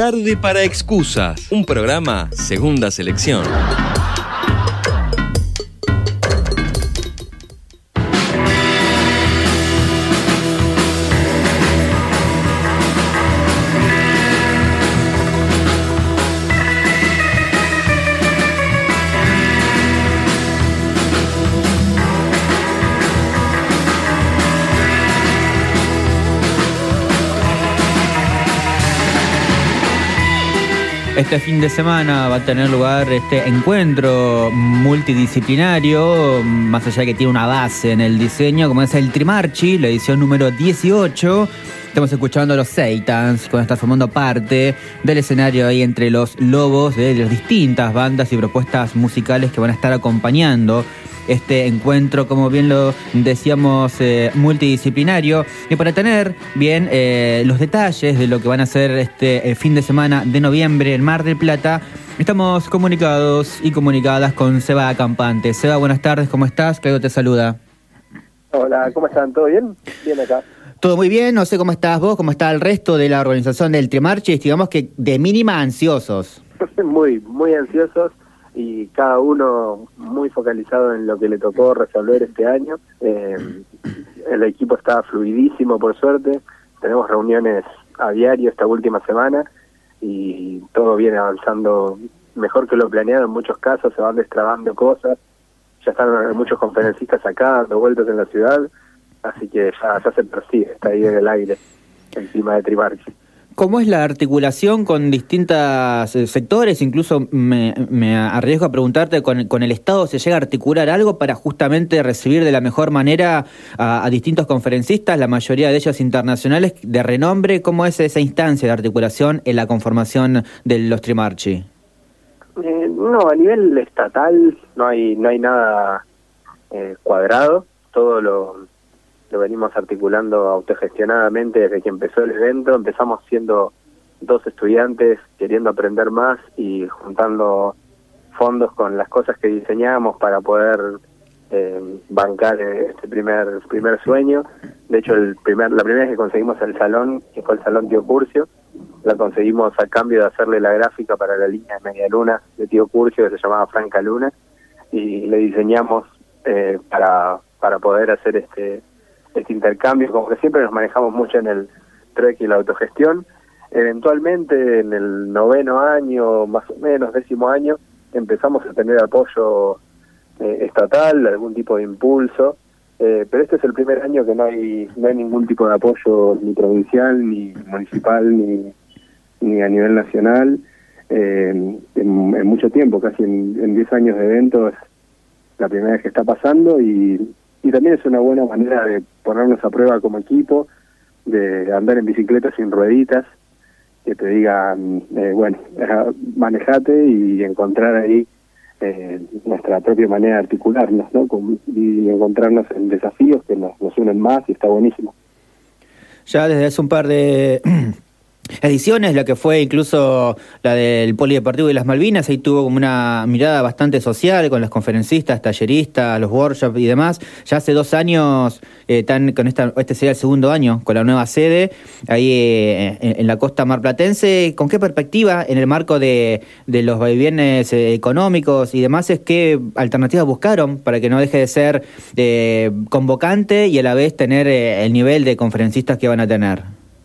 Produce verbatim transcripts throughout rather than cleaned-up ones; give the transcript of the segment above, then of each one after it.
Tarde para Excusas, un programa Segunda Selección. Este fin de semana va a tener lugar este encuentro multidisciplinario, más allá de que tiene una base en el diseño, como es el Trimarchi, la edición número dieciocho. Estamos escuchando a los Seitans, que van a estar formando parte del escenario ahí entre los lobos de las distintas bandas y propuestas musicales que van a estar acompañando este encuentro, como bien lo decíamos, eh, multidisciplinario. Y para tener bien eh, los detalles de lo que van a hacer este eh, fin de semana de noviembre en Mar del Plata, estamos comunicados y comunicadas con Seba Acampante. Seba, buenas tardes, ¿cómo estás? Claudio te saluda. Hola, ¿cómo están? ¿Todo bien? Bien acá. Todo muy bien, no sé cómo estás vos, cómo está el resto de la organización del Trimarchi, digamos que de mínima ansiosos. Muy, muy ansiosos. Y cada uno muy focalizado en lo que le tocó resolver este año. Eh, el equipo está fluidísimo, por suerte. Tenemos reuniones a diario esta última semana y todo viene avanzando mejor que lo planeado en muchos casos. Se van destrabando cosas. Ya están muchos conferencistas acá, dando vueltas en la ciudad. Así que ya, ya se percibe, está ahí en el aire el clima de Trimarchi. ¿Cómo es la articulación con distintos sectores? Incluso me, me arriesgo a preguntarte, ¿con, con el Estado se llega a articular algo para justamente recibir de la mejor manera a, a distintos conferencistas, la mayoría de ellos internacionales de renombre? ¿Cómo es esa instancia de articulación en la conformación de los Trimarchi? Eh, no, a nivel estatal no hay no hay nada eh, cuadrado, todo lo... lo venimos articulando autogestionadamente desde que empezó el evento. Empezamos siendo dos estudiantes queriendo aprender más y juntando fondos con las cosas que diseñamos para poder eh, bancar este primer primer sueño. De hecho, el primer la primera vez que conseguimos el salón, que fue el Salón Tío Curcio, la conseguimos a cambio de hacerle la gráfica para la línea de Media Luna de Tío Curcio, que se llamaba Franca Luna, y le diseñamos eh, para, para poder hacer este este intercambio. Como que siempre nos manejamos mucho en el trueque y la autogestión. Eventualmente en el noveno año, más o menos, décimo año, empezamos a tener apoyo eh, estatal, algún tipo de impulso, eh, pero este es el primer año que no hay no hay ningún tipo de apoyo ni provincial, ni municipal, ni, ni a nivel nacional. Eh, en, en mucho tiempo, casi en diez años de evento, es la primera vez que está pasando y Y también es una buena manera de ponernos a prueba como equipo, de andar en bicicleta sin rueditas, que te digan, eh, bueno, manejate y encontrar ahí eh, nuestra propia manera de articularnos, ¿no? Y encontrarnos en desafíos que nos, nos unen más y está buenísimo. Ya desde hace un par de ediciones, la que fue incluso la del Polideportivo de las Malvinas, ahí tuvo como una mirada bastante social con los conferencistas, talleristas, los workshops y demás. Ya hace dos años, eh, están con esta, este sería el segundo año, con la nueva sede, ahí eh, en, en la costa marplatense. ¿Con qué perspectiva, en el marco de, de los vaivienes eh, económicos y demás, es qué alternativas buscaron para que no deje de ser eh, convocante y a la vez tener eh, el nivel de conferencistas que van a tener?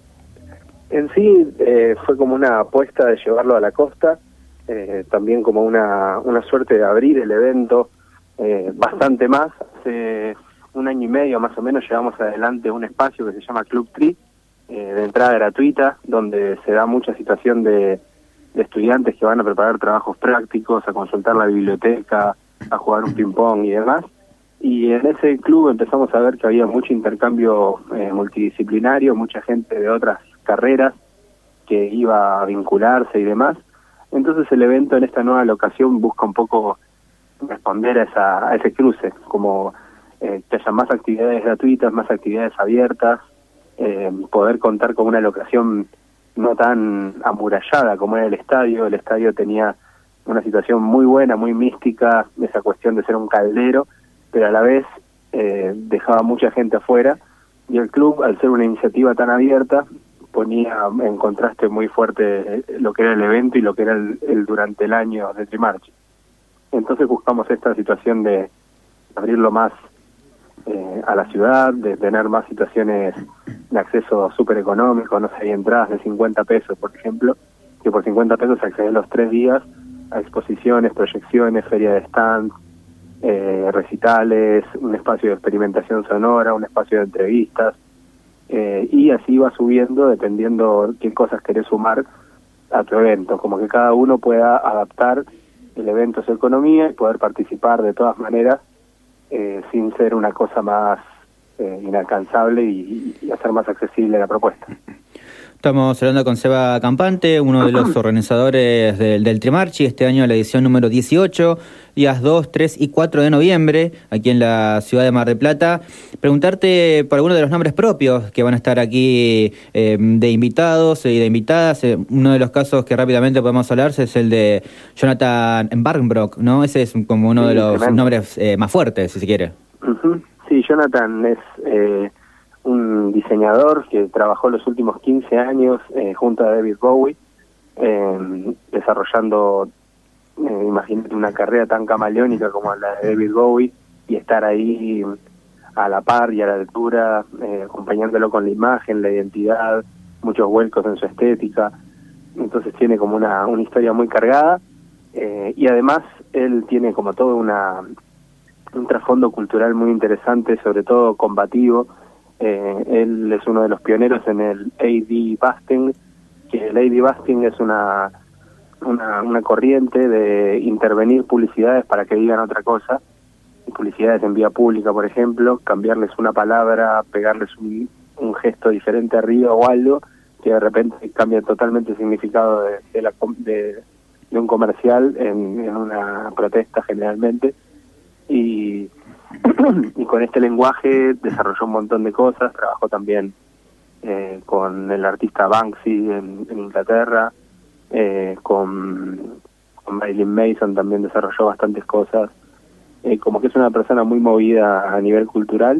En sí eh, fue como una apuesta de llevarlo a la costa, eh, también como una, una suerte de abrir el evento eh, bastante más. Hace un año y medio más o menos llevamos adelante un espacio que se llama Club Tri, eh, de entrada gratuita, donde se da mucha situación de, de estudiantes que van a preparar trabajos prácticos, a consultar la biblioteca, a jugar un ping-pong y demás. Y en ese club empezamos a ver que había mucho intercambio eh, multidisciplinario, mucha gente de otras carreras que iba a vincularse y demás. Entonces el evento en esta nueva locación busca un poco responder a, esa, a ese cruce, como eh, que haya más actividades gratuitas, más actividades abiertas, eh, poder contar con una locación no tan amurallada como era el estadio. El estadio tenía una situación muy buena, muy mística, esa cuestión de ser un caldero, pero a la vez eh, dejaba mucha gente afuera, y el club, al ser una iniciativa tan abierta, ponía en contraste muy fuerte lo que era el evento y lo que era el, el durante el año de Trimarchi. Entonces buscamos esta situación de abrirlo más eh, a la ciudad, de tener más situaciones de acceso súper económico, no sé, hay entradas de cincuenta pesos, por ejemplo, que por cincuenta pesos accede los tres días a exposiciones, proyecciones, feria de stands, eh, recitales, un espacio de experimentación sonora, un espacio de entrevistas, eh, y así va subiendo dependiendo qué cosas querés sumar a tu evento, como que cada uno pueda adaptar el evento a su economía y poder participar de todas maneras eh, sin ser una cosa más eh, inalcanzable y, y hacer más accesible la propuesta. Estamos hablando con Seba Campante, uno de los organizadores del, del Trimarchi, este año la edición número dieciocho, días dos, tres y cuatro de noviembre, aquí en la ciudad de Mar del Plata. Preguntarte por alguno de los nombres propios que van a estar aquí eh, de invitados y de invitadas. Eh, uno de los casos que rápidamente podemos hablar es el de Jonathan Barnbrock, ¿no? Ese es como uno sí, de los tremendo. nombres eh, más fuertes, si se quiere. Uh-huh. Sí, Jonathan es... Eh... un diseñador que trabajó los últimos quince años eh, junto a David Bowie, eh, desarrollando, eh, imagínate, una carrera tan camaleónica como la de David Bowie, y estar ahí a la par y a la altura, eh, acompañándolo con la imagen, la identidad, muchos vuelcos en su estética. Entonces tiene como una, una historia muy cargada, eh, y además él tiene como todo una un trasfondo cultural muy interesante, sobre todo combativo. Eh, él es uno de los pioneros en el A D busting, que el A D busting es una, una una corriente de intervenir publicidades para que digan otra cosa, publicidades en vía pública, por ejemplo, cambiarles una palabra, pegarles un, un gesto diferente arriba o algo, que de repente cambia totalmente el significado de, de, la, de, de un comercial en, en una protesta generalmente, y y con este lenguaje desarrolló un montón de cosas. Trabajó también eh, con el artista Banksy en, en Inglaterra, eh, con, con Marilyn Mason también desarrolló bastantes cosas, eh, como que es una persona muy movida a nivel cultural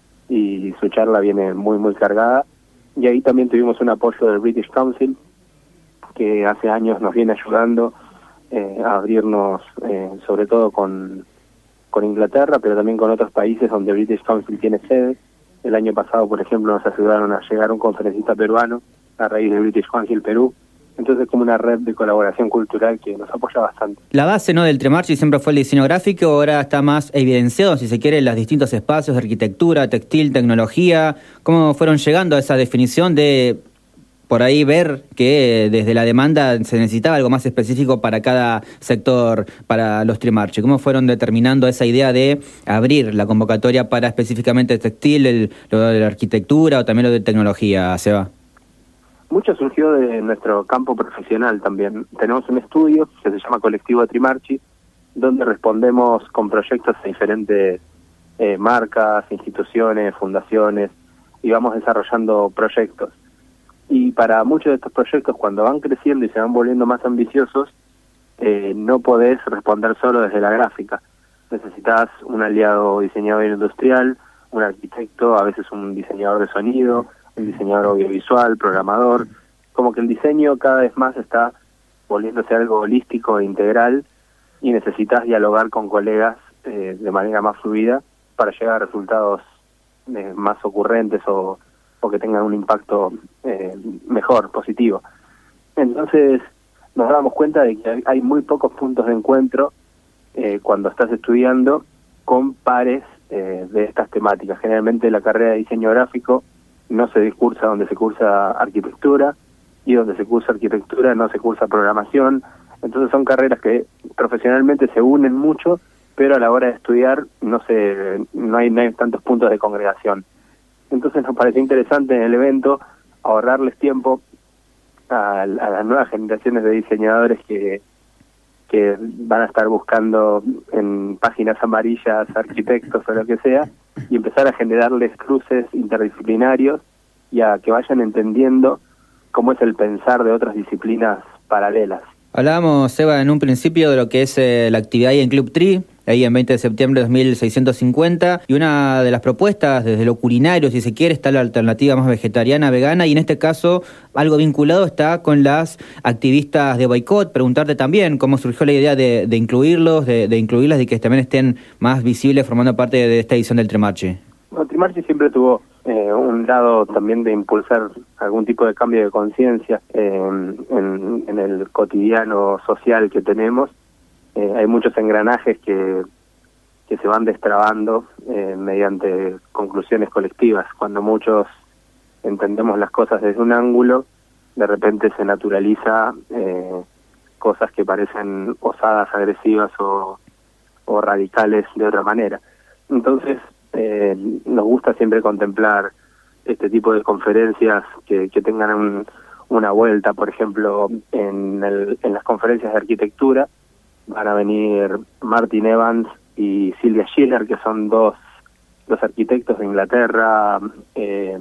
y su charla viene muy muy cargada. Y ahí también tuvimos un apoyo del British Council, que hace años nos viene ayudando eh, a abrirnos, eh, sobre todo con con Inglaterra, pero también con otros países donde British Council tiene sede. El año pasado, por ejemplo, nos ayudaron a llegar un conferencista peruano a raíz de British Council Perú. Entonces, como una red de colaboración cultural que nos apoya bastante. La base, ¿no?, del Trimarchi siempre fue el diseño gráfico, ahora está más evidenciado, si se quiere, en los distintos espacios de arquitectura, textil, tecnología. ¿Cómo fueron llegando a esa definición de, por ahí, ver que desde la demanda se necesitaba algo más específico para cada sector, para los Trimarchi? ¿Cómo fueron determinando esa idea de abrir la convocatoria para específicamente textil, el, lo de la arquitectura o también lo de tecnología, Seba? Mucho surgió de nuestro campo profesional también. Tenemos un estudio que se llama Colectivo Trimarchi, donde respondemos con proyectos a diferentes eh, marcas, instituciones, fundaciones, y vamos desarrollando proyectos. Y para muchos de estos proyectos, cuando van creciendo y se van volviendo más ambiciosos, eh, no podés responder solo desde la gráfica. Necesitas un aliado diseñador industrial, un arquitecto, a veces un diseñador de sonido, un diseñador audiovisual, programador. Como que el diseño cada vez más está volviéndose algo holístico e integral, y necesitas dialogar con colegas eh, de manera más fluida para llegar a resultados eh, más ocurrentes o o que tengan un impacto eh, mejor, positivo. Entonces nos damos cuenta de que hay muy pocos puntos de encuentro eh, cuando estás estudiando con pares eh, de estas temáticas. Generalmente la carrera de diseño gráfico no se cursa donde se cursa arquitectura, y donde se cursa arquitectura no se cursa programación. Entonces son carreras que profesionalmente se unen mucho, pero a la hora de estudiar no se no hay, no hay tantos puntos de congregación. Entonces nos pareció interesante en el evento ahorrarles tiempo a, a las nuevas generaciones de diseñadores que, que van a estar buscando en páginas amarillas arquitectos o lo que sea, y empezar a generarles cruces interdisciplinarios y a que vayan entendiendo cómo es el pensar de otras disciplinas paralelas. Hablábamos, Seba, en un principio de lo que es eh, la actividad ahí en Club Tree, ahí en veinte de septiembre de dos mil seiscientos cincuenta, y una de las propuestas desde lo culinario, si se quiere, está la alternativa más vegetariana, vegana, y en este caso algo vinculado está con las activistas de boicot. Preguntarte también cómo surgió la idea de, de incluirlos, de, de incluirlas y que también estén más visibles formando parte de esta edición del Trimarchi. No, Trimarchi siempre tuvo eh, un lado también de impulsar algún tipo de cambio de conciencia eh, en, en el cotidiano social que tenemos. Eh, hay muchos engranajes que, que se van destrabando eh, mediante conclusiones colectivas. Cuando muchos entendemos las cosas desde un ángulo, de repente se naturaliza eh, cosas que parecen osadas, agresivas o, o radicales de otra manera. Entonces, eh, nos gusta siempre contemplar este tipo de conferencias que, que tengan un, una vuelta. Por ejemplo, en, el, en las conferencias de arquitectura van a venir Martin Evans y Sylvia Schiller, que son dos, dos arquitectos de Inglaterra. eh,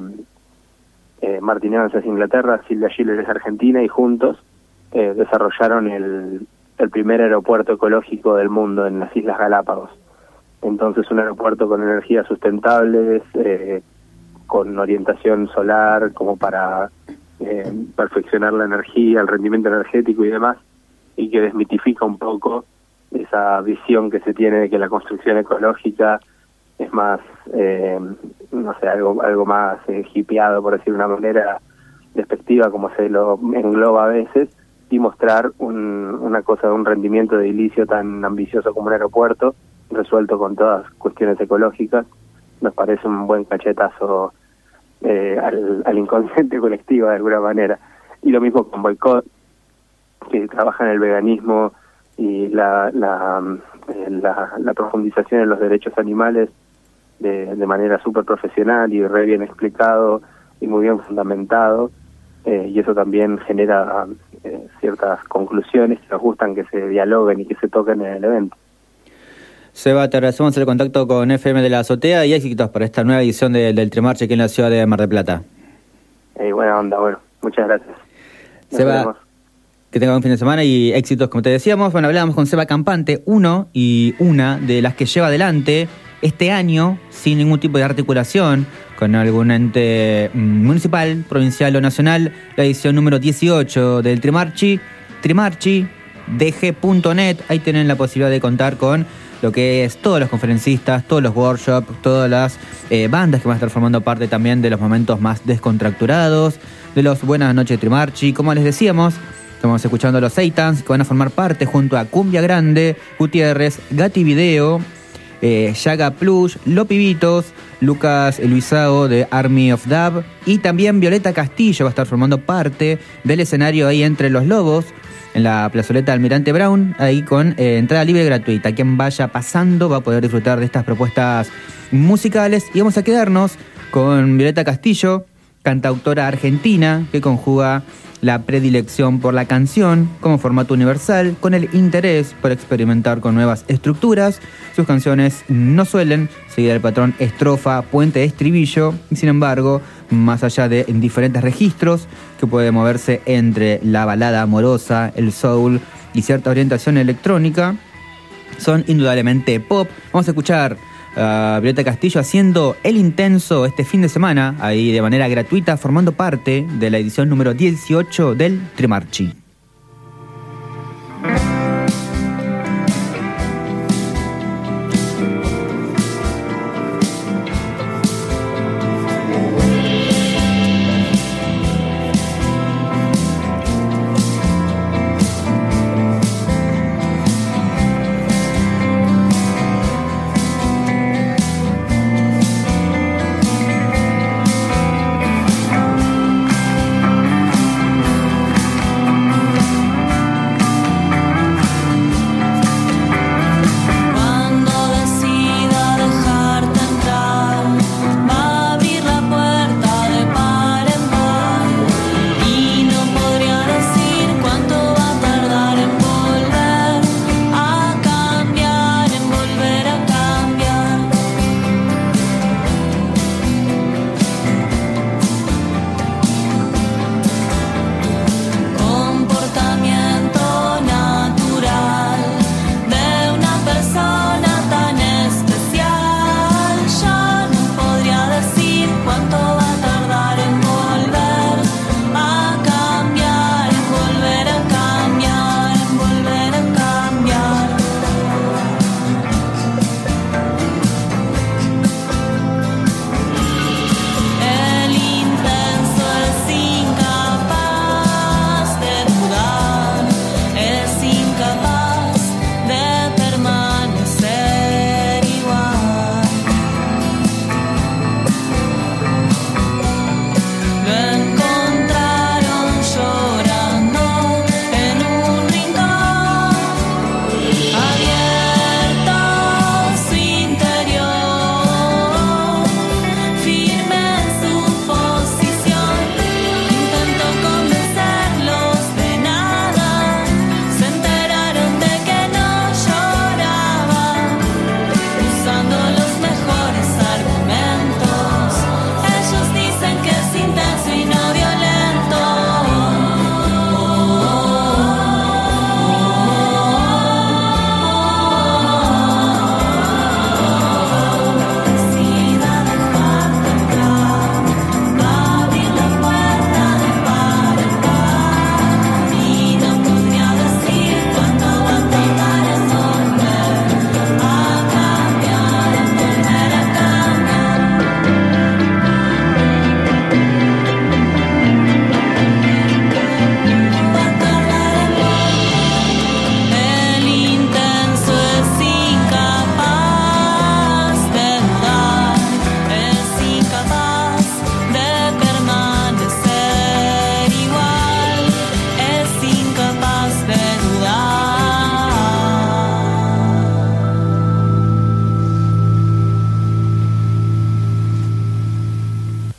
eh, Martin Evans es de Inglaterra, Sylvia Schiller es argentina, y juntos eh, desarrollaron el, el primer aeropuerto ecológico del mundo en las Islas Galápagos. Entonces, un aeropuerto con energías sustentables, eh, con orientación solar, como para eh, perfeccionar la energía, el rendimiento energético y demás, y que desmitifica un poco esa visión que se tiene de que la construcción ecológica es más, eh, no sé, algo algo más eh, hippieado, por decir de una manera despectiva, como se lo engloba a veces, y mostrar un, una cosa de un rendimiento de edilicio tan ambicioso como un aeropuerto, resuelto con todas cuestiones ecológicas. Nos parece un buen cachetazo eh, al, al inconsciente colectivo de alguna manera. Y lo mismo con Boicot, que trabaja en el veganismo y la la, la, la profundización en los derechos animales de, de manera súper profesional y re bien explicado y muy bien fundamentado, eh, y eso también genera eh, ciertas conclusiones que nos gustan que se dialoguen y que se toquen en el evento. Seba, te agradecemos el contacto con F M de la Azotea y éxitos para esta nueva edición de, del Trimarchi aquí en la ciudad de Mar del Plata. Eh, buena onda, bueno, muchas gracias. Nos Seba, veremos. Que tenga un fin de semana y éxitos, como te decíamos. Bueno, hablábamos con Seba Campante, uno y una de las que lleva adelante este año, sin ningún tipo de articulación con algún ente municipal, provincial o nacional, la edición número dieciocho del Trimarchi, trimarchi d g punto net. Ahí tienen la posibilidad de contar con lo que es todos los conferencistas, todos los workshops, todas las eh, bandas que van a estar formando parte también de los momentos más descontracturados, de los Buenas Noches Trimarchi. Como les decíamos, estamos escuchando a los Seitans, que van a formar parte junto a Cumbia Grande, Gutiérrez, Gati Video, eh, Yaga Plus, Los Pibitos, Lucas Luisao de Army of Dub, y también Violeta Castillo va a estar formando parte del escenario ahí entre los lobos, en la plazoleta Almirante Brown, ahí con eh, entrada libre y gratuita. Quien vaya pasando va a poder disfrutar de estas propuestas musicales. Y vamos a quedarnos con Violeta Castillo, cantautora argentina que conjuga la predilección por la canción como formato universal con el interés por experimentar con nuevas estructuras. Sus canciones no suelen seguir el patrón estrofa, puente, estribillo, y sin embargo, más allá de diferentes registros que puede moverse entre la balada amorosa, el soul y cierta orientación electrónica, son indudablemente pop. Vamos a escuchar a Violeta Castillo haciendo El Intenso este fin de semana, ahí de manera gratuita, formando parte de la edición número dieciocho del Trimarchi.